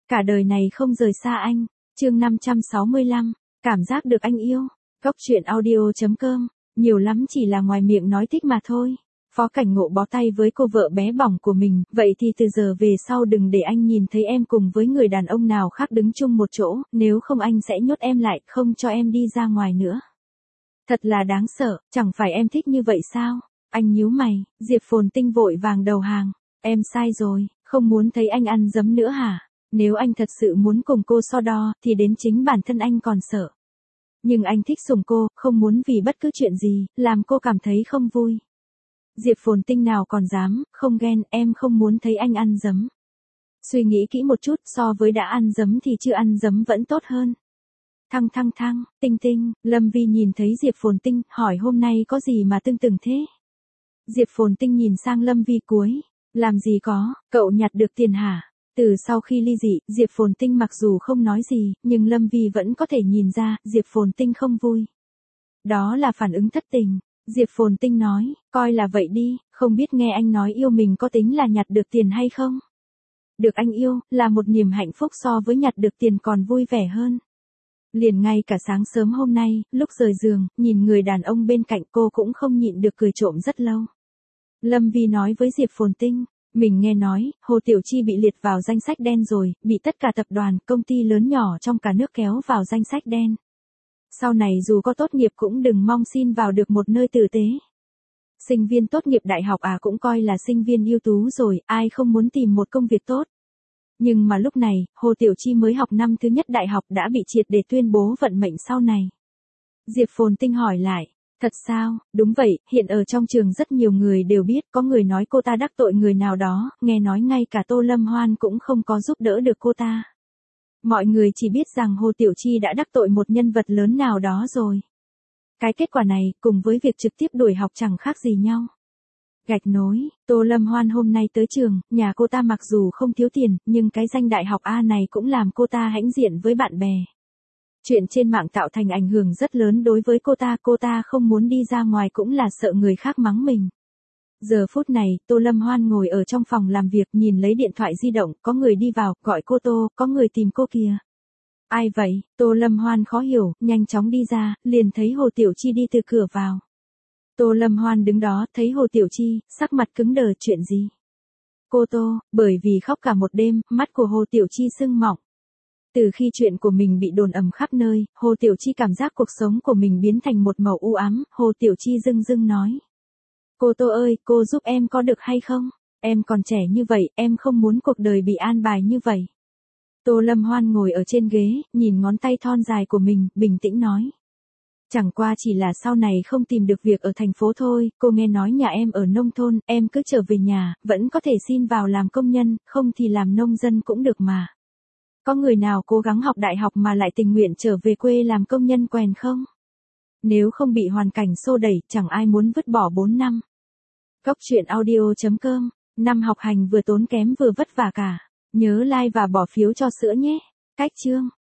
cả đời này không rời xa anh. Chương 565, cảm giác được anh yêu. Góc truyện audio.com, nhiều lắm chỉ là ngoài miệng nói thích mà thôi. Phó Cảnh Ngộ bó tay với cô vợ bé bỏng của mình, vậy thì từ giờ về sau đừng để anh nhìn thấy em cùng với người đàn ông nào khác đứng chung một chỗ, nếu không anh sẽ nhốt em lại, không cho em đi ra ngoài nữa. Thật là đáng sợ, chẳng phải em thích như vậy sao? Anh nhíu mày, Diệp Phồn Tinh vội vàng đầu hàng. Em sai rồi, không muốn thấy anh ăn dấm nữa hả? Nếu anh thật sự muốn cùng cô so đo, thì đến chính bản thân anh còn sợ. Nhưng anh thích sủng cô, không muốn vì bất cứ chuyện gì, làm cô cảm thấy không vui. Diệp Phồn Tinh nào còn dám, không ghen, em không muốn thấy anh ăn dấm. Suy nghĩ kỹ một chút, so với đã ăn dấm thì chưa ăn dấm vẫn tốt hơn. Thăng, Tinh Tinh, Lâm Vi nhìn thấy Diệp Phồn Tinh, hỏi hôm nay có gì mà tưng tửng thế? Diệp Phồn Tinh nhìn sang Lâm Vi cuối, làm gì có, cậu nhặt được tiền hả? Từ sau khi ly dị, Diệp Phồn Tinh mặc dù không nói gì, nhưng Lâm Vi vẫn có thể nhìn ra, Diệp Phồn Tinh không vui. Đó là phản ứng thất tình. Diệp Phồn Tinh nói, coi là vậy đi, không biết nghe anh nói yêu mình có tính là nhặt được tiền hay không? Được anh yêu, là một niềm hạnh phúc so với nhặt được tiền còn vui vẻ hơn. Liền ngay cả sáng sớm hôm nay, lúc rời giường, nhìn người đàn ông bên cạnh cô cũng không nhịn được cười trộm rất lâu. Lâm Vi nói với Diệp Phồn Tinh, mình nghe nói, Hồ Tiểu Chi bị liệt vào danh sách đen rồi, bị tất cả tập đoàn, công ty lớn nhỏ trong cả nước kéo vào danh sách đen. Sau này dù có tốt nghiệp cũng đừng mong xin vào được một nơi tử tế. Sinh viên tốt nghiệp đại học cũng coi là sinh viên ưu tú rồi, ai không muốn tìm một công việc tốt. Nhưng mà lúc này, Hồ Tiểu Chi mới học năm thứ nhất đại học đã bị triệt để tuyên bố vận mệnh sau này. Diệp Phồn Tinh hỏi lại, thật sao? Đúng vậy, hiện ở trong trường rất nhiều người đều biết, có người nói cô ta đắc tội người nào đó, nghe nói ngay cả Tô Lâm Hoan cũng không có giúp đỡ được cô ta. Mọi người chỉ biết rằng Hồ Tiểu Chi đã đắc tội một nhân vật lớn nào đó rồi. Cái kết quả này, cùng với việc trực tiếp đuổi học chẳng khác gì nhau. Gạch nối, Tô Lâm Hoan hôm nay tới trường, nhà cô ta mặc dù không thiếu tiền, nhưng cái danh đại học A này cũng làm cô ta hãnh diện với bạn bè. Chuyện trên mạng tạo thành ảnh hưởng rất lớn đối với cô ta không muốn đi ra ngoài cũng là sợ người khác mắng mình. Giờ phút này, Tô Lâm Hoan ngồi ở trong phòng làm việc nhìn lấy điện thoại di động, có người đi vào, gọi cô Tô, có người tìm cô kìa. Ai vậy? Tô Lâm Hoan khó hiểu, nhanh chóng đi ra, liền thấy Hồ Tiểu Chi đi từ cửa vào. Tô Lâm Hoan đứng đó, thấy Hồ Tiểu Chi, sắc mặt cứng đờ, chuyện gì? Cô Tô, bởi vì khóc cả một đêm, mắt của Hồ Tiểu Chi sưng mọng. Từ khi chuyện của mình bị đồn ầm khắp nơi, Hồ Tiểu Chi cảm giác cuộc sống của mình biến thành một màu u ám, Hồ Tiểu Chi rưng rưng nói. Cô Tô ơi, cô giúp em có được hay không? Em còn trẻ như vậy, em không muốn cuộc đời bị an bài như vậy. Tô Lâm Hoan ngồi ở trên ghế, nhìn ngón tay thon dài của mình, bình tĩnh nói. Chẳng qua chỉ là sau này không tìm được việc ở thành phố thôi, cô nghe nói nhà em ở nông thôn, em cứ trở về nhà, vẫn có thể xin vào làm công nhân, không thì làm nông dân cũng được mà. Có người nào cố gắng học đại học mà lại tình nguyện trở về quê làm công nhân quèn không? Nếu không bị hoàn cảnh xô đẩy, chẳng ai muốn vứt bỏ 4 năm. Góc truyện audio.com, năm học hành vừa tốn kém vừa vất vả cả. Nhớ like và bỏ phiếu cho sữa nhé. Cách chương.